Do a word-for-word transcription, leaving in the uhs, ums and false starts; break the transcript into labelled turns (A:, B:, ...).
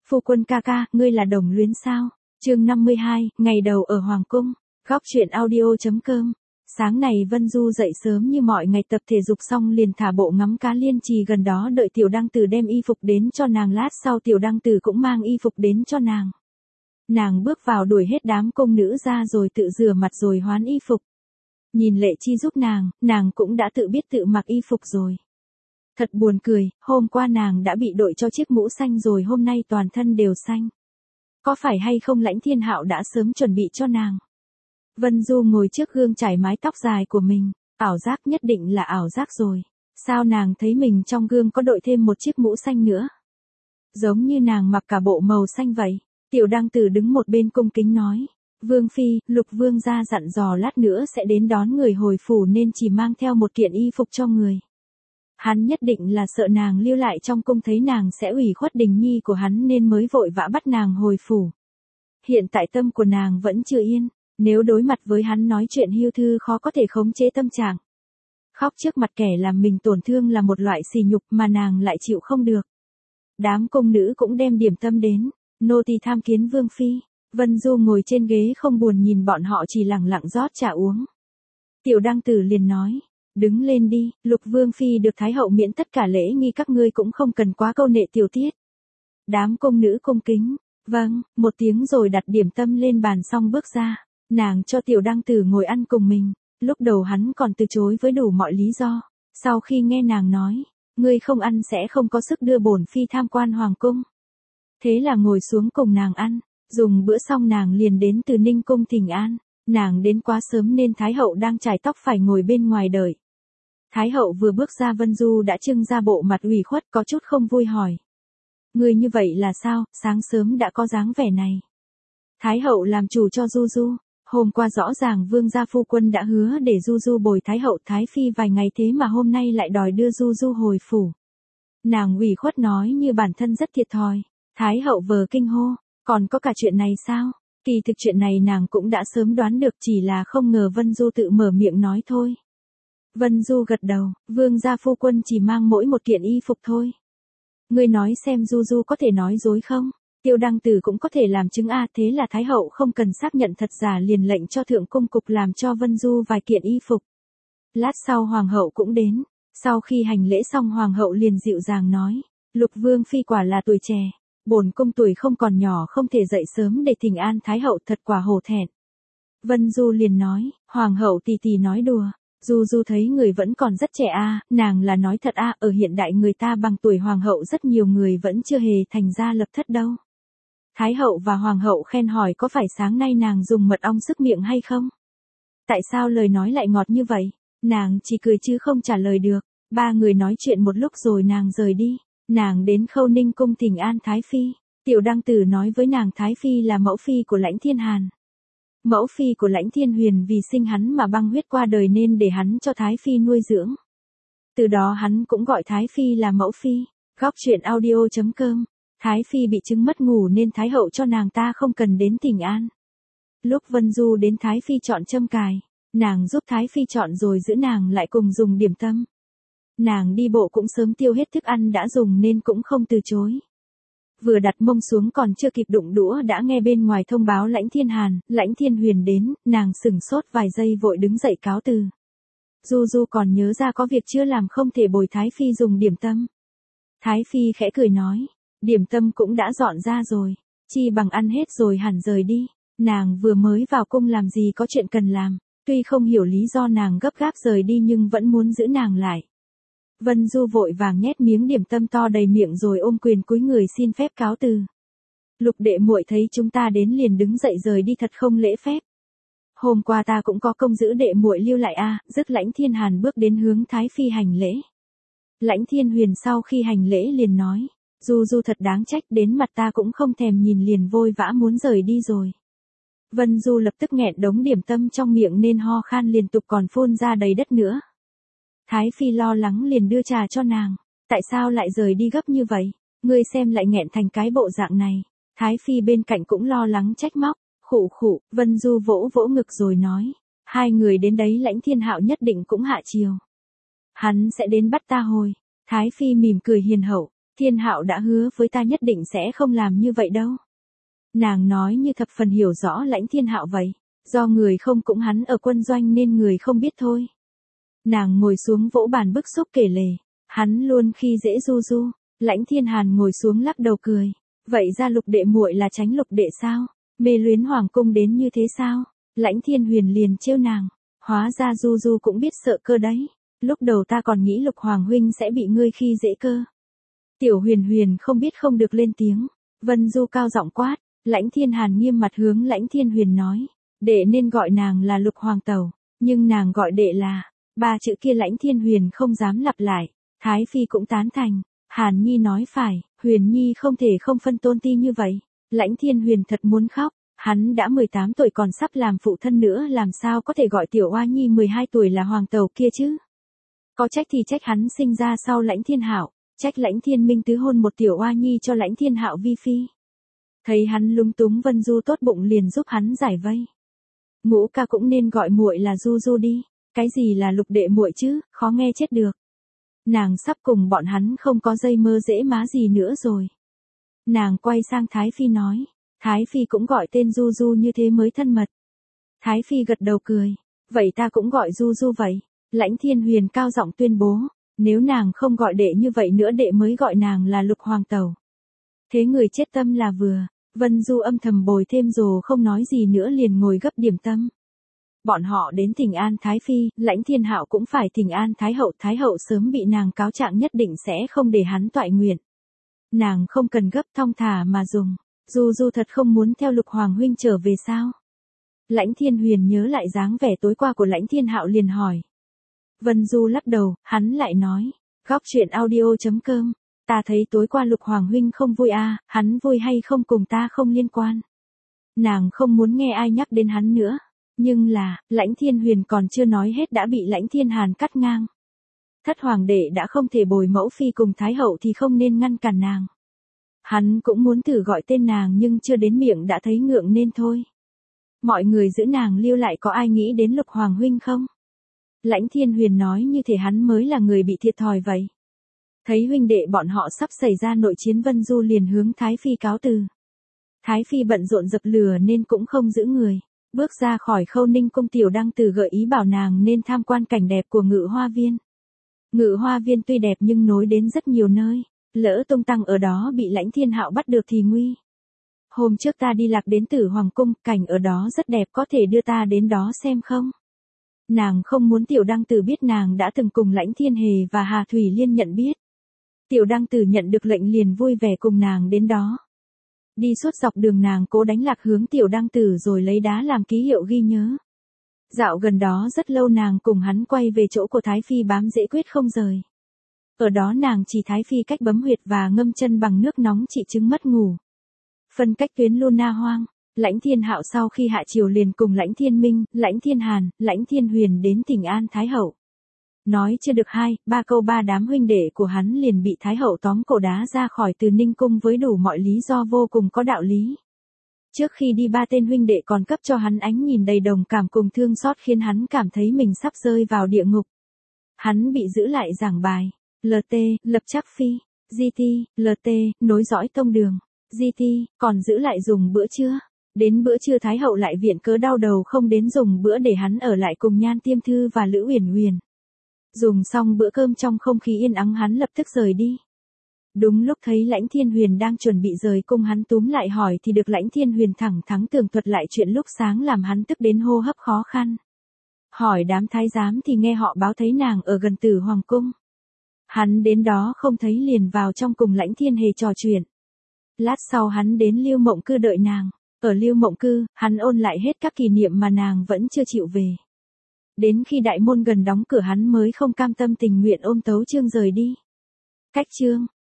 A: Phu quân ca ca, ngươi là đồng luyến sao? Chương năm mươi hai, ngày đầu ở Hoàng cung. Góc truyện audio.com. Sáng này Vân Du dậy sớm như mọi ngày, tập thể dục xong liền thả bộ ngắm cá Liên Trì gần đó, đợi Tiểu Đăng Tử đem y phục đến cho nàng, lát sau Tiểu Đăng Tử cũng mang y phục đến cho nàng. Nàng bước vào đuổi hết đám cung nữ ra rồi tự rửa mặt rồi hoán y phục. Nhìn Lệ Chi giúp nàng, nàng cũng đã tự biết tự mặc y phục rồi. Thật buồn cười, hôm qua nàng đã bị đội cho chiếc mũ xanh rồi, hôm nay toàn thân đều xanh. Có phải hay không Lãnh Thiên Hạo đã sớm chuẩn bị cho nàng? Vân Du ngồi trước gương chải mái tóc dài của mình, ảo giác, nhất định là ảo giác rồi. Sao nàng thấy mình trong gương có đội thêm một chiếc mũ xanh nữa? Giống như nàng mặc cả bộ màu xanh vậy. Tiểu Đăng Tử đứng một bên cung kính nói. Vương Phi, Lục Vương gia dặn dò lát nữa sẽ đến đón người hồi phủ nên chỉ mang theo một kiện y phục cho người. Hắn nhất định là sợ nàng lưu lại trong cung thấy nàng sẽ ủy khuất Đình Nhi của hắn nên mới vội vã bắt nàng hồi phủ. Hiện tại tâm của nàng vẫn chưa yên, nếu đối mặt với hắn nói chuyện hiu thư khó có thể khống chế tâm trạng. Khóc trước mặt kẻ làm mình tổn thương là một loại sỉ nhục mà nàng lại chịu không được. Đám cung nữ cũng đem điểm tâm đến, nô tỳ tham kiến Vương Phi. Vân Du ngồi trên ghế không buồn nhìn bọn họ, chỉ lặng lặng rót trà uống. Tiểu Đăng Tử liền nói. Đứng lên đi, Lục Vương Phi được Thái Hậu miễn tất cả lễ nghi, các ngươi cũng không cần quá câu nệ tiểu tiết. Đám cung nữ cung kính, vâng, một tiếng rồi đặt điểm tâm lên bàn xong bước ra, nàng cho Tiểu Đăng Tử ngồi ăn cùng mình, lúc đầu hắn còn từ chối với đủ mọi lý do, sau khi nghe nàng nói, ngươi không ăn sẽ không có sức đưa bổn Phi tham quan Hoàng cung. Thế là ngồi xuống cùng nàng ăn, dùng bữa xong nàng liền đến từ Ninh Cung thỉnh an, nàng đến quá sớm nên Thái Hậu đang chải tóc phải ngồi bên ngoài đợi. Thái Hậu vừa bước ra, Vân Du đã trưng ra bộ mặt ủy khuất, có chút không vui hỏi. Người như vậy là sao, sáng sớm đã có dáng vẻ này. Thái Hậu làm chủ cho Du Du, hôm qua rõ ràng Vương gia phu quân đã hứa để Du Du bồi Thái Hậu Thái Phi vài ngày, thế mà hôm nay lại đòi đưa Du Du hồi phủ. Nàng ủy khuất nói như bản thân rất thiệt thòi. Thái Hậu vờ kinh hô, còn có cả chuyện này sao? Kỳ thực chuyện này nàng cũng đã sớm đoán được, chỉ là không ngờ Vân Du tự mở miệng nói thôi. Vân Du gật đầu, Vương gia phu quân chỉ mang mỗi một kiện y phục thôi. Ngươi nói xem Du Du có thể nói dối không? Tiêu Đăng Tử cũng có thể làm chứng a, thế là Thái Hậu không cần xác nhận thật giả liền lệnh cho Thượng Cung Cục làm cho Vân Du vài kiện y phục. Lát sau Hoàng hậu cũng đến, sau khi hành lễ xong Hoàng hậu liền dịu dàng nói, Lục Vương Phi quả là tuổi trẻ, bổn cung tuổi không còn nhỏ không thể dậy sớm để thỉnh an Thái Hậu, thật quả hổ thẹn. Vân Du liền nói, Hoàng hậu tì tì nói đùa. Du Du thấy người vẫn còn rất trẻ a, à, nàng là nói thật a, à, ở hiện đại người ta bằng tuổi Hoàng hậu rất nhiều người vẫn chưa hề thành ra lập thất đâu. Thái Hậu và Hoàng hậu khen hỏi có phải sáng nay nàng dùng mật ong sức miệng hay không? Tại sao lời nói lại ngọt như vậy? Nàng chỉ cười chứ không trả lời được. Ba người nói chuyện một lúc rồi nàng rời đi. Nàng đến Khâu Ninh cung thỉnh an Thái Phi. Tiểu Đăng Tử nói với nàng Thái Phi là mẫu phi của Lãnh Thiên Hàn. Mẫu phi của Lãnh Thiên Huyền vì sinh hắn mà băng huyết qua đời nên để hắn cho Thái Phi nuôi dưỡng. Từ đó hắn cũng gọi Thái Phi là mẫu phi. Góc truyện audio.com. Thái Phi bị chứng mất ngủ nên Thái Hậu cho nàng ta không cần đến thỉnh an. Lúc Vân Du đến Thái Phi chọn châm cài, nàng giúp Thái Phi chọn rồi giữ nàng lại cùng dùng điểm tâm. Nàng đi bộ cũng sớm tiêu hết thức ăn đã dùng nên cũng không từ chối. Vừa đặt mông xuống còn chưa kịp đụng đũa đã nghe bên ngoài thông báo Lãnh Thiên Hàn, Lãnh Thiên Huyền đến, nàng sửng sốt vài giây vội đứng dậy cáo từ. Du Du còn nhớ ra có việc chưa làm không thể bồi Thái Phi dùng điểm tâm. Thái Phi khẽ cười nói, điểm tâm cũng đã dọn ra rồi, chi bằng ăn hết rồi hẳn rời đi. Nàng vừa mới vào cung làm gì có chuyện cần làm, tuy không hiểu lý do nàng gấp gáp rời đi nhưng vẫn muốn giữ nàng lại. Vân Du vội vàng nhét miếng điểm tâm to đầy miệng rồi ôm quyền cúi người xin phép cáo từ. Lục đệ muội thấy chúng ta đến liền đứng dậy rời đi thật không lễ phép. Hôm qua ta cũng có công giữ đệ muội lưu lại a, à, dứt Lãnh Thiên Hàn bước đến hướng Thái Phi hành lễ. Lãnh Thiên Huyền sau khi hành lễ liền nói, Du Du thật đáng trách, đến mặt ta cũng không thèm nhìn liền vội vã muốn rời đi rồi. Vân Du lập tức nghẹn đống điểm tâm trong miệng nên ho khan liên tục còn phun ra đầy đất nữa. Thái Phi lo lắng liền đưa trà cho nàng. Tại sao lại rời đi gấp như vậy? Ngươi xem lại nghẹn thành cái bộ dạng này. Thái Phi bên cạnh cũng lo lắng trách móc. Khụ khụ, Vân Du vỗ vỗ ngực rồi nói. Hai người đến đấy Lãnh Thiên Hạo nhất định cũng hạ chiều. Hắn sẽ đến bắt ta hồi. Thái Phi mỉm cười hiền hậu. Thiên Hạo đã hứa với ta nhất định sẽ không làm như vậy đâu. Nàng nói như thập phần hiểu rõ Lãnh Thiên Hạo vậy. Do người không cũng hắn ở quân doanh nên người không biết thôi. Nàng ngồi xuống vỗ bàn bức xúc kể lể. Hắn luôn khi dễ Du Du. Lãnh Thiên Hàn ngồi xuống lắc đầu cười. Vậy ra Lục đệ muội là tránh Lục đệ sao? Mê luyến hoàng cung đến như thế sao? Lãnh Thiên Huyền liền trêu nàng. Hóa ra Du Du cũng biết sợ cơ đấy. Lúc đầu ta còn nghĩ Lục Hoàng huynh sẽ bị ngươi khi dễ cơ. Tiểu Huyền Huyền không biết không được lên tiếng. Vân Du cao giọng quát. Lãnh Thiên Hàn nghiêm mặt hướng Lãnh Thiên Huyền nói. Đệ nên gọi nàng là Lục Hoàng tẩu. Nhưng nàng gọi đệ là. Ba chữ kia Lãnh Thiên Huyền không dám lặp lại. Thái Phi cũng tán thành. Hàn Nhi nói phải. Huyền Nhi không thể không phân tôn ti như vậy. Lãnh Thiên Huyền thật muốn khóc. Hắn đã mười tám tuổi còn sắp làm phụ thân nữa, làm sao có thể gọi tiểu oa nhi mười hai tuổi là hoàng tẩu kia chứ? Có trách thì trách hắn sinh ra sau Lãnh Thiên Hạo, trách Lãnh Thiên Minh tứ hôn một tiểu oa nhi cho Lãnh Thiên Hạo vi phi. Thấy hắn lúng túng, Vân Du tốt bụng liền giúp hắn giải vây. Ngũ ca cũng nên gọi muội là Du Du đi, cái gì là Lục đệ muội chứ, khó nghe chết được. Nàng sắp cùng bọn hắn không có dây mơ dễ má gì nữa rồi. Nàng quay sang Thái Phi nói. Thái Phi cũng gọi tên Du Du như thế mới thân mật. Thái Phi gật đầu cười. Vậy ta cũng gọi Du Du vậy. Lãnh Thiên Huyền cao giọng tuyên bố. Nếu nàng không gọi đệ như vậy nữa đệ mới gọi nàng là Lục Hoàng tẩu. Thế người chết tâm là vừa. Vân Du âm thầm bồi thêm rồi không nói gì nữa liền ngồi gấp điểm tâm. Bọn họ đến thỉnh an Thái Phi, Lãnh Thiên Hạo cũng phải thỉnh an Thái Hậu. Thái Hậu sớm bị nàng cáo trạng nhất định sẽ không để hắn toại nguyện. Nàng không cần gấp, thong thả mà dùng. Du Du thật không muốn theo Lục Hoàng huynh trở về sao? Lãnh Thiên Huyền nhớ lại dáng vẻ tối qua của Lãnh Thiên Hạo liền hỏi. Vân Du lắc đầu, hắn lại nói. Góc truyện audio chấm com. Ta thấy tối qua Lục Hoàng huynh không vui à, hắn vui hay không cùng ta không liên quan. Nàng không muốn nghe ai nhắc đến hắn nữa. Nhưng là, Lãnh Thiên Huyền còn chưa nói hết đã bị Lãnh Thiên Hàn cắt ngang. Thất hoàng đệ đã không thể bồi mẫu phi cùng Thái Hậu thì không nên ngăn cản nàng. Hắn cũng muốn thử gọi tên nàng nhưng chưa đến miệng đã thấy ngượng nên thôi. Mọi người giữ nàng lưu lại có ai nghĩ đến Lục Hoàng huynh không? Lãnh Thiên Huyền nói như thể hắn mới là người bị thiệt thòi vậy. Thấy huynh đệ bọn họ sắp xảy ra nội chiến, Vân Du liền hướng Thái Phi cáo từ. Thái Phi bận rộn dập lửa nên cũng không giữ người. Bước ra khỏi Khâu Ninh cung, Tiểu Đăng Tử gợi ý bảo nàng nên tham quan cảnh đẹp của Ngự Hoa Viên. Ngự Hoa Viên tuy đẹp nhưng nối đến rất nhiều nơi. Lỡ tung tăng ở đó bị Lãnh Thiên Hạo bắt được thì nguy. Hôm trước ta đi lạc đến Tử Hoàng cung, cảnh ở đó rất đẹp, có thể đưa ta đến đó xem không? Nàng không muốn Tiểu Đăng Tử biết nàng đã từng cùng Lãnh Thiên Hề và Hà Thủy Liên nhận biết. Tiểu Đăng Tử nhận được lệnh liền vui vẻ cùng nàng đến đó. Đi suốt dọc đường nàng cố đánh lạc hướng Tiểu Đăng Tử rồi lấy đá làm ký hiệu ghi nhớ. Dạo gần đó rất lâu nàng cùng hắn quay về chỗ của Thái Phi bám dễ quyết không rời. Ở đó nàng chỉ Thái Phi cách bấm huyệt và ngâm chân bằng nước nóng trị chứng mất ngủ. Phân cách tuyến Luna hoang, Lãnh Thiên Hạo sau khi hạ triều liền cùng Lãnh Thiên Minh, Lãnh Thiên Hàn, Lãnh Thiên Huyền đến thỉnh an Thái Hậu. Nói chưa được hai, ba câu ba đám huynh đệ của hắn liền bị Thái Hậu tóm cổ đá ra khỏi Từ Ninh cung với đủ mọi lý do vô cùng có đạo lý. Trước khi đi ba tên huynh đệ còn cấp cho hắn ánh nhìn đầy đồng cảm cùng thương xót khiến hắn cảm thấy mình sắp rơi vào địa ngục. Hắn bị giữ lại giảng bài. lờ tê, lập chắc phi, giê tê, lờ tê, nối dõi tông đường, giê tê, còn giữ lại dùng bữa trưa. Đến bữa trưa Thái Hậu lại viện cớ đau đầu không đến dùng bữa để hắn ở lại cùng Nhan Tiêm Thư và Lữ Uyển Uyển. Dùng xong bữa cơm trong không khí yên ắng hắn lập tức rời đi. Đúng lúc thấy Lãnh Thiên Huyền đang chuẩn bị rời cung, hắn túm lại hỏi thì được Lãnh Thiên Huyền thẳng thắn tường thuật lại chuyện lúc sáng làm hắn tức đến hô hấp khó khăn. Hỏi đám thái giám thì nghe họ báo thấy nàng ở gần Tử Hoàng cung. Hắn đến đó không thấy liền vào trong cùng Lãnh Thiên Hề trò chuyện. Lát sau hắn đến Lưu Mộng Cư đợi nàng. Ở Lưu Mộng Cư, hắn ôn lại hết các kỷ niệm mà nàng vẫn chưa chịu về. Đến khi đại môn gần đóng cửa hắn mới không cam tâm tình nguyện ôm Tấu Chương rời đi. Cách chương